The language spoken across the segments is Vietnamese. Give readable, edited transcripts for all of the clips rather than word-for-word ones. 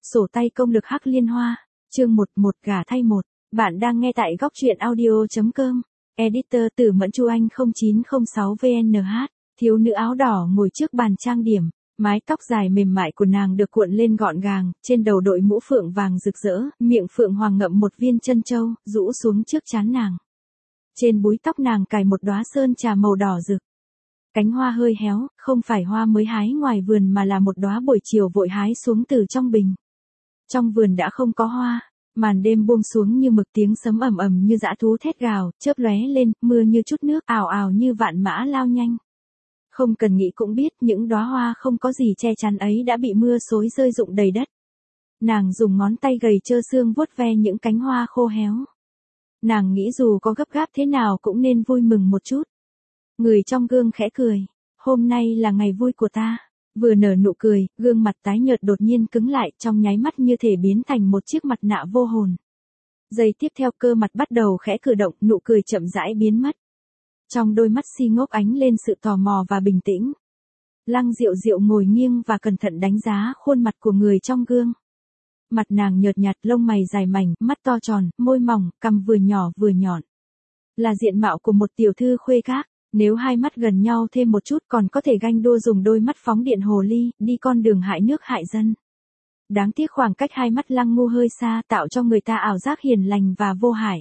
Sổ tay công lực Hắc Liên Hoa, chương 1, gả thay một. Bạn đang nghe tại góc truyện audio.com. Editor Tử Mẫn Chu Anh 0906 VNH. Thiếu nữ áo đỏ ngồi trước bàn trang điểm, mái tóc dài mềm mại của nàng được cuộn lên gọn gàng, trên đầu đội mũ phượng vàng rực rỡ, miệng phượng hoàng ngậm một viên chân châu, rũ xuống trước trán nàng. Trên búi tóc nàng cài một đóa sơn trà màu đỏ rực. Cánh hoa hơi héo, không phải hoa mới hái ngoài vườn mà là một đóa buổi chiều vội hái xuống từ trong bình. Trong vườn đã không có hoa, màn đêm buông xuống như mực, tiếng sấm ầm ầm như dã thú thét gào, chớp lóe lên, mưa như chút nước, ào ào như vạn mã lao nhanh. Không cần nghĩ cũng biết, những đóa hoa không có gì che chắn ấy đã bị mưa xối rơi rụng đầy đất. Nàng dùng ngón tay gầy trơ xương vuốt ve những cánh hoa khô héo. Nàng nghĩ dù có gấp gáp thế nào cũng nên vui mừng một chút. Người trong gương khẽ cười, hôm nay là ngày vui của ta. Vừa nở nụ cười, gương mặt tái nhợt đột nhiên cứng lại, trong nháy mắt như thể biến thành một chiếc mặt nạ vô hồn. Giây tiếp theo cơ mặt bắt đầu khẽ cử động, nụ cười chậm rãi biến mất. Trong đôi mắt si ngốc ánh lên sự tò mò và bình tĩnh. Lăng Diệu Diệu ngồi nghiêng và cẩn thận đánh giá khuôn mặt của người trong gương. Mặt nàng nhợt nhạt, lông mày dài mảnh, mắt to tròn, môi mỏng, cằm vừa nhỏ vừa nhọn. Là diện mạo của một tiểu thư khuê các. Nếu hai mắt gần nhau thêm một chút còn có thể ganh đua dùng đôi mắt phóng điện hồ ly, đi con đường hại nước hại dân. Đáng tiếc khoảng cách hai mắt Lăng Ngu hơi xa, tạo cho người ta ảo giác hiền lành và vô hại.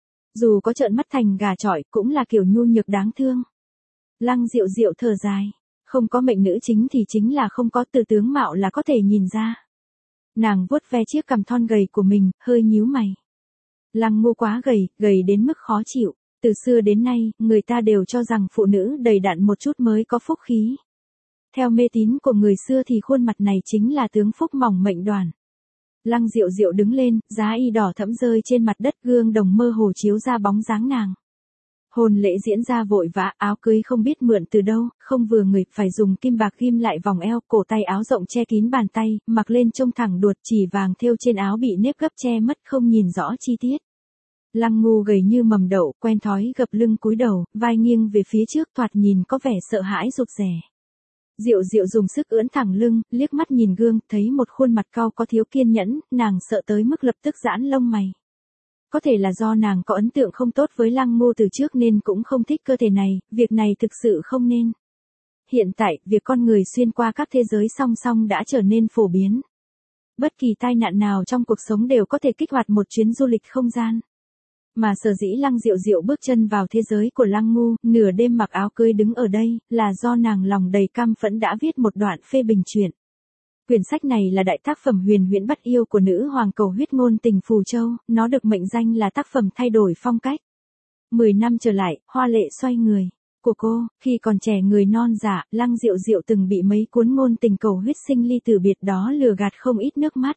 Dù có trợn mắt thành gà chọi, cũng là kiểu nhu nhược đáng thương. Lăng Diệu Diệu thở dài, không có mệnh nữ chính thì chính là không có, từ tướng mạo là có thể nhìn ra. Nàng vuốt ve chiếc cằm thon gầy của mình, hơi nhíu mày. Lăng Ngu quá gầy, gầy đến mức khó chịu. Từ xưa đến nay, người ta đều cho rằng phụ nữ đầy đặn một chút mới có phúc khí. Theo mê tín của người xưa thì khuôn mặt này chính là tướng phúc mỏng mệnh đoàn. Lăng Diệu Diệu đứng lên, giá y đỏ thẫm rơi trên mặt đất, gương đồng mơ hồ chiếu ra bóng dáng nàng. Hôn lễ diễn ra vội vã, áo cưới không biết mượn từ đâu, không vừa người, phải dùng kim bạc ghim lại vòng eo, cổ tay áo rộng che kín bàn tay, mặc lên trông thẳng đuột, chỉ vàng thêu trên áo bị nếp gấp che mất không nhìn rõ chi tiết. Lăng Ngu gầy như mầm đậu, quen thói gập lưng cúi đầu, vai nghiêng về phía trước, thoạt nhìn có vẻ sợ hãi rụt rè. Diệu Diệu dùng sức ưỡn thẳng lưng, liếc mắt nhìn gương, thấy một khuôn mặt cau có thiếu kiên nhẫn, nàng sợ tới mức lập tức giãn lông mày. Có thể là do nàng có ấn tượng không tốt với Lăng Ngu từ trước nên cũng không thích cơ thể này, việc này thực sự không nên. Hiện tại, việc con người xuyên qua các thế giới song song đã trở nên phổ biến. Bất kỳ tai nạn nào trong cuộc sống đều có thể kích hoạt một chuyến du lịch không gian. Mà sở dĩ Lăng Diệu Diệu bước chân vào thế giới của Lăng Ngu, nửa đêm mặc áo cưới đứng ở đây, là do nàng lòng đầy căm phẫn đã viết một đoạn phê bình truyện. Quyển sách này là đại tác phẩm huyền huyễn bắt yêu của nữ hoàng cầu huyết ngôn tình Phù Châu, nó được mệnh danh là tác phẩm thay đổi phong cách. 10 năm trở lại, hoa lệ xoay người của cô, khi còn trẻ người non dạ, Lăng Diệu Diệu từng bị mấy cuốn ngôn tình cầu huyết sinh ly tử biệt đó lừa gạt không ít nước mắt.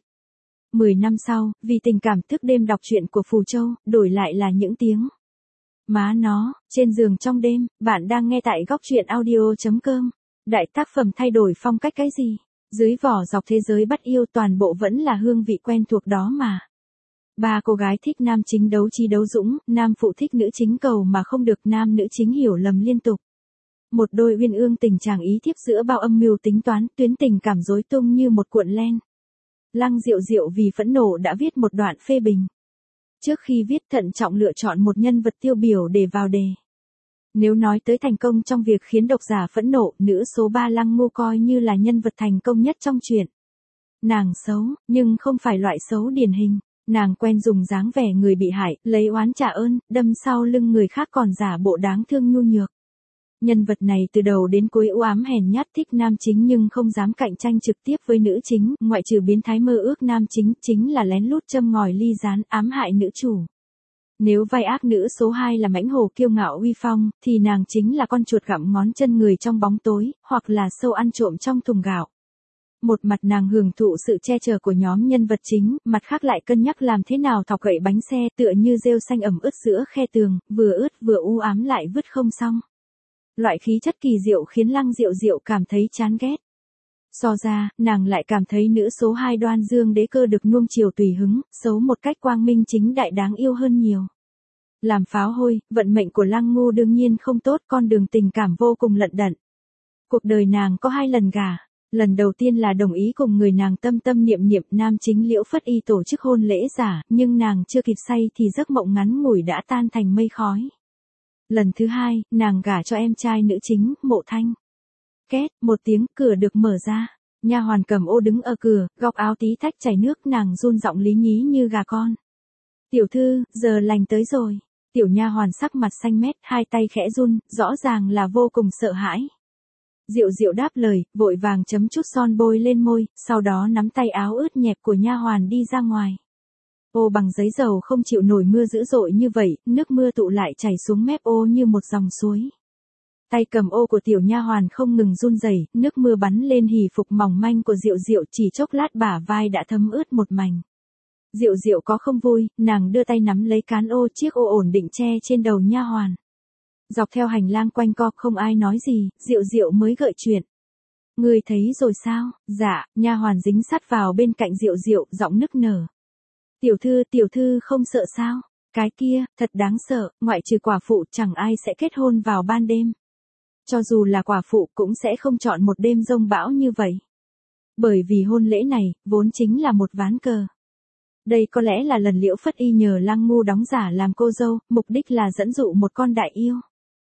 10 năm sau, vì tình cảm thức đêm đọc truyện của Phù Châu, đổi lại là những tiếng má nó, trên giường trong đêm. Bạn đang nghe tại góc truyện audio.com. Đại tác phẩm thay đổi phong cách cái gì? Dưới vỏ dọc thế giới bắt yêu toàn bộ vẫn là hương vị quen thuộc đó mà. Ba cô gái thích nam chính đấu trí đấu dũng, nam phụ thích nữ chính cầu mà không được, nam nữ chính hiểu lầm liên tục. Một đôi uyên ương tình chàng ý thiếp giữa bao âm mưu tính toán, tuyến tình cảm rối tung như một cuộn len. Lăng Diệu Diệu vì phẫn nộ đã viết một đoạn phê bình. Trước khi viết thận trọng lựa chọn một nhân vật tiêu biểu để vào đề. Nếu nói tới thành công trong việc khiến độc giả phẫn nộ, nữ số 3 Lăng Ngu coi như là nhân vật thành công nhất trong truyện. Nàng xấu, nhưng không phải loại xấu điển hình. Nàng quen dùng dáng vẻ người bị hại, lấy oán trả ơn, đâm sau lưng người khác còn giả bộ đáng thương nhu nhược. Nhân vật này từ đầu đến cuối u ám hèn nhát, thích nam chính nhưng không dám cạnh tranh trực tiếp với nữ chính, ngoại trừ biến thái mơ ước nam chính, chính là lén lút châm ngòi ly gián, ám hại nữ chủ. Nếu vai ác nữ số 2 là mãnh hổ kiêu ngạo uy phong, thì nàng chính là con chuột gặm ngón chân người trong bóng tối, hoặc là sâu ăn trộm trong thùng gạo. Một mặt nàng hưởng thụ sự che chở của nhóm nhân vật chính, mặt khác lại cân nhắc làm thế nào thọc gậy bánh xe, tựa như rêu xanh ẩm ướt giữa khe tường, vừa ướt vừa u ám lại vứt không xong. Loại khí chất kỳ diệu khiến Lăng Diệu Diệu cảm thấy chán ghét. So ra, nàng lại cảm thấy nữ số 2 Đoan Dương Đế Cơ được nuông chiều tùy hứng, xấu một cách quang minh chính đại đáng yêu hơn nhiều. Làm pháo hôi, vận mệnh của Lăng Ngu đương nhiên không tốt, con đường tình cảm vô cùng lận đận. Cuộc đời nàng có 2 lần gả. Lần đầu tiên là đồng ý cùng người nàng tâm tâm niệm niệm nam chính Liễu Phất Y tổ chức hôn lễ giả, nhưng nàng chưa kịp say thì giấc mộng ngắn ngủi đã tan thành mây khói. Lần thứ hai, nàng gả cho em trai nữ chính, Mộ Thanh. Két, một tiếng, cửa được mở ra. Nha hoàn cầm ô đứng ở cửa, góc áo tí tách chảy nước, nàng run giọng lý nhí như gà con. Tiểu thư, giờ lành tới rồi. Tiểu nha hoàn sắc mặt xanh mét, hai tay khẽ run, rõ ràng là vô cùng sợ hãi. Diệu Diệu đáp lời, vội vàng chấm chút son bôi lên môi, sau đó nắm tay áo ướt nhẹp của nha hoàn đi ra ngoài. Ô bằng giấy dầu không chịu nổi mưa dữ dội như vậy, nước mưa tụ lại chảy xuống mép ô như một dòng suối. Tay cầm ô của tiểu nha hoàn không ngừng run rẩy, nước mưa bắn lên hỉ phục mỏng manh của Diệu Diệu, chỉ chốc lát bả vai đã thấm ướt một mảnh. Diệu Diệu có không vui, nàng đưa tay nắm lấy cán ô, chiếc ô ổn định che trên đầu nha hoàn. Dọc theo hành lang quanh co không ai nói gì, Diệu Diệu mới gợi chuyện. Ngươi thấy rồi sao? Dạ, nha hoàn dính sát vào bên cạnh Diệu Diệu, giọng nức nở. Tiểu thư không sợ sao? Cái kia, thật đáng sợ, ngoại trừ quả phụ chẳng ai sẽ kết hôn vào ban đêm. Cho dù là quả phụ cũng sẽ không chọn một đêm giông bão như vậy. Bởi vì hôn lễ này, vốn chính là một ván cờ. Đây có lẽ là lần Liễu Phất Y nhờ Lăng Ngu đóng giả làm cô dâu, mục đích là dẫn dụ một con đại yêu.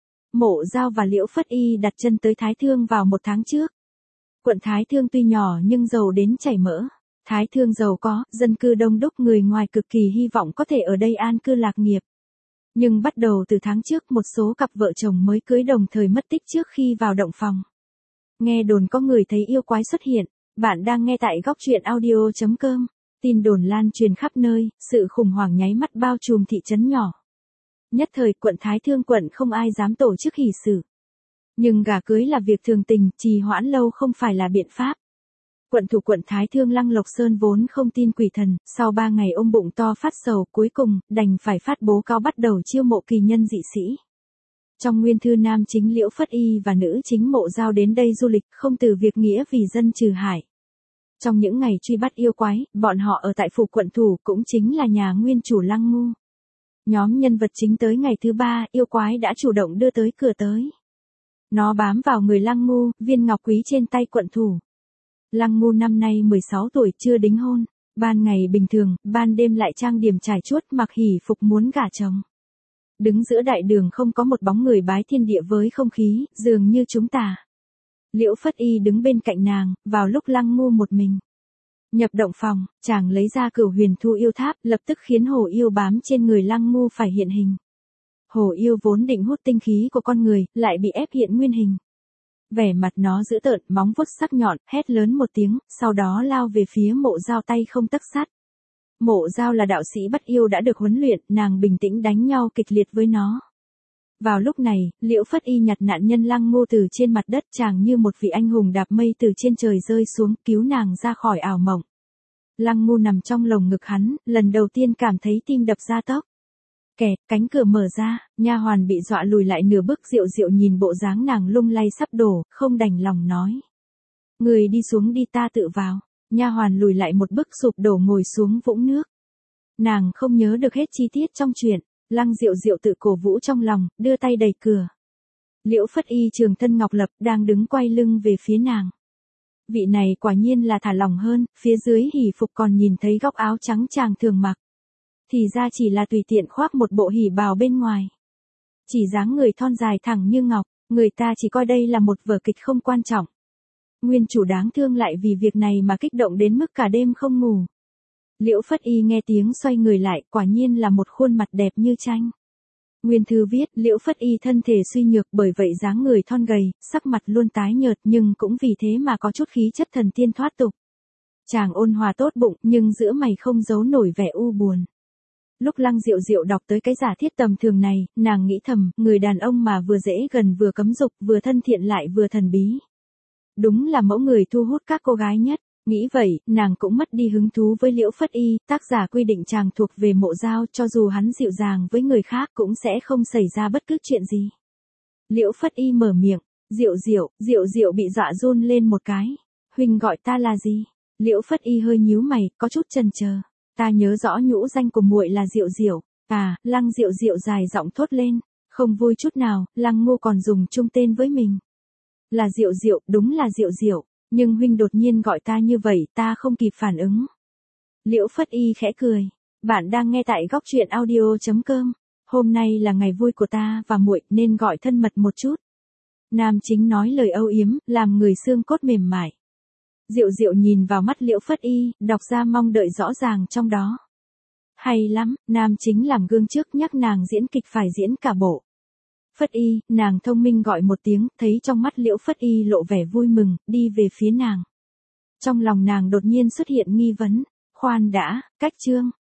Mộ Giao và Liễu Phất Y đặt chân tới Thái Thương vào 1 tháng trước. Quận Thái Thương tuy nhỏ nhưng giàu đến chảy mỡ. Thái Thương giàu có, dân cư đông đúc, người ngoài cực kỳ hy vọng có thể ở đây an cư lạc nghiệp. Nhưng bắt đầu từ tháng trước, một số cặp vợ chồng mới cưới đồng thời mất tích trước khi vào động phòng. Nghe đồn có người thấy yêu quái xuất hiện. Bạn đang nghe tại góc truyện audio.com. Tin đồn lan truyền khắp nơi, sự khủng hoảng nháy mắt bao trùm thị trấn nhỏ. Nhất thời quận Thái Thương quận không ai dám tổ chức hỷ sự. Nhưng gả cưới là việc thường tình, trì hoãn lâu không phải là biện pháp. Quận thủ quận Thái Thương Lăng Lộc Sơn vốn không tin quỷ thần, sau 3 ngày ôm bụng to phát sầu, cuối cùng đành phải phát bố cáo bắt đầu chiêu mộ kỳ nhân dị sĩ. Trong nguyên thư nam chính Liễu Phất Y và nữ chính Mộ Giao đến đây du lịch, không từ việc nghĩa vì dân trừ hại. Trong những ngày truy bắt yêu quái, bọn họ ở tại phủ quận thủ, cũng chính là nhà nguyên chủ Lăng Ngu. Nhóm nhân vật chính tới ngày thứ 3, yêu quái đã chủ động đưa tới cửa tới. Nó bám vào người Lăng Ngu, viên ngọc quý trên tay quận thủ. Lăng Ngu năm nay 16 tuổi, chưa đính hôn. Ban ngày bình thường, ban đêm lại trang điểm trải chuốt, mặc hỷ phục muốn gả chồng. Đứng giữa đại đường không có một bóng người, bái thiên địa với không khí, dường như chúng ta. Liễu Phất Y đứng bên cạnh nàng, vào lúc Lăng Ngu một mình. Nhập động phòng, chàng lấy ra Cửu Huyền Thu Yêu Tháp, lập tức khiến hổ yêu bám trên người Lăng Ngu phải hiện hình. Hổ yêu vốn định hút tinh khí của con người, lại bị ép hiện nguyên hình. Vẻ mặt nó dữ tợn, móng vuốt sắc nhọn, hét lớn một tiếng, sau đó lao về phía Mộ Giao, tay không tấc sắt. Mộ Giao là đạo sĩ bắt yêu đã được huấn luyện, nàng bình tĩnh đánh nhau kịch liệt với nó. Vào lúc này, Liễu Phất Y nhặt nạn nhân Lăng Ngu từ trên mặt đất, chàng như một vị anh hùng đạp mây từ trên trời rơi xuống, cứu nàng ra khỏi ảo mộng. Lăng Ngu nằm trong lồng ngực hắn, lần đầu tiên cảm thấy tim đập ra tốc. Kẹt, cánh cửa mở ra, nha hoàn bị dọa lùi lại nửa bước. Diệu Diệu nhìn bộ dáng nàng lung lay sắp đổ, không đành lòng nói. Người đi xuống đi, ta tự vào. Nha hoàn lùi lại một bước, sụp đổ ngồi xuống vũng nước. Nàng không nhớ được hết chi tiết trong chuyện. Lăng Diệu Diệu tự cổ vũ trong lòng, đưa tay đẩy cửa. Liễu Phất Y trường thân ngọc lập đang đứng quay lưng về phía nàng. Vị này quả nhiên là thả lỏng hơn, phía dưới hỉ phục còn nhìn thấy góc áo trắng chàng thường mặc. Thì ra chỉ là tùy tiện khoác một bộ hỉ bào bên ngoài. Chỉ dáng người thon dài thẳng như ngọc, người ta chỉ coi đây là một vở kịch không quan trọng. Nguyên chủ đáng thương lại vì việc này mà kích động đến mức cả đêm không ngủ. Liễu Phất Y nghe tiếng xoay người lại, quả nhiên là một khuôn mặt đẹp như tranh. Nguyên thư viết, Liễu Phất Y thân thể suy nhược, bởi vậy dáng người thon gầy, sắc mặt luôn tái nhợt, nhưng cũng vì thế mà có chút khí chất thần tiên thoát tục. Chàng ôn hòa tốt bụng, nhưng giữa mày không giấu nổi vẻ u buồn. Lúc Lăng Diệu Diệu đọc tới cái giả thiết tầm thường này, nàng nghĩ thầm, người đàn ông mà vừa dễ gần vừa cấm dục, vừa thân thiện lại vừa thần bí. Đúng là mẫu người thu hút các cô gái nhất. Nghĩ vậy, nàng cũng mất đi hứng thú với Liễu Phất Y, tác giả quy định chàng thuộc về Mộ Giao, cho dù hắn dịu dàng với người khác cũng sẽ không xảy ra bất cứ chuyện gì. Liễu Phất Y mở miệng, Diệu Diệu bị dọa run lên một cái. Huynh gọi ta là gì? Liễu Phất Y hơi nhíu mày, có chút chần chờ. Ta nhớ rõ nhũ danh của muội là Diệu Diệu. À, Lăng Diệu Diệu dài giọng thốt lên, không vui chút nào, Lăng Ngu còn dùng chung tên với mình. Là Diệu Diệu, đúng là Diệu Diệu. Nhưng huynh đột nhiên gọi ta như vậy ta không kịp phản ứng. Liễu Phất Y khẽ cười. Bạn đang nghe tại góc truyện audio.com. Hôm nay là ngày vui của ta và muội nên gọi thân mật một chút. Nam chính nói lời âu yếm, làm người xương cốt mềm mại. Diệu Diệu nhìn vào mắt Liễu Phất Y, đọc ra mong đợi rõ ràng trong đó. Hay lắm, nam chính làm gương trước nhắc nàng diễn kịch phải diễn cả bộ. Phất Y, nàng thông minh gọi một tiếng, thấy trong mắt Liễu Phất Y lộ vẻ vui mừng, đi về phía nàng. Trong lòng nàng đột nhiên xuất hiện nghi vấn. Khoan đã, cách chương.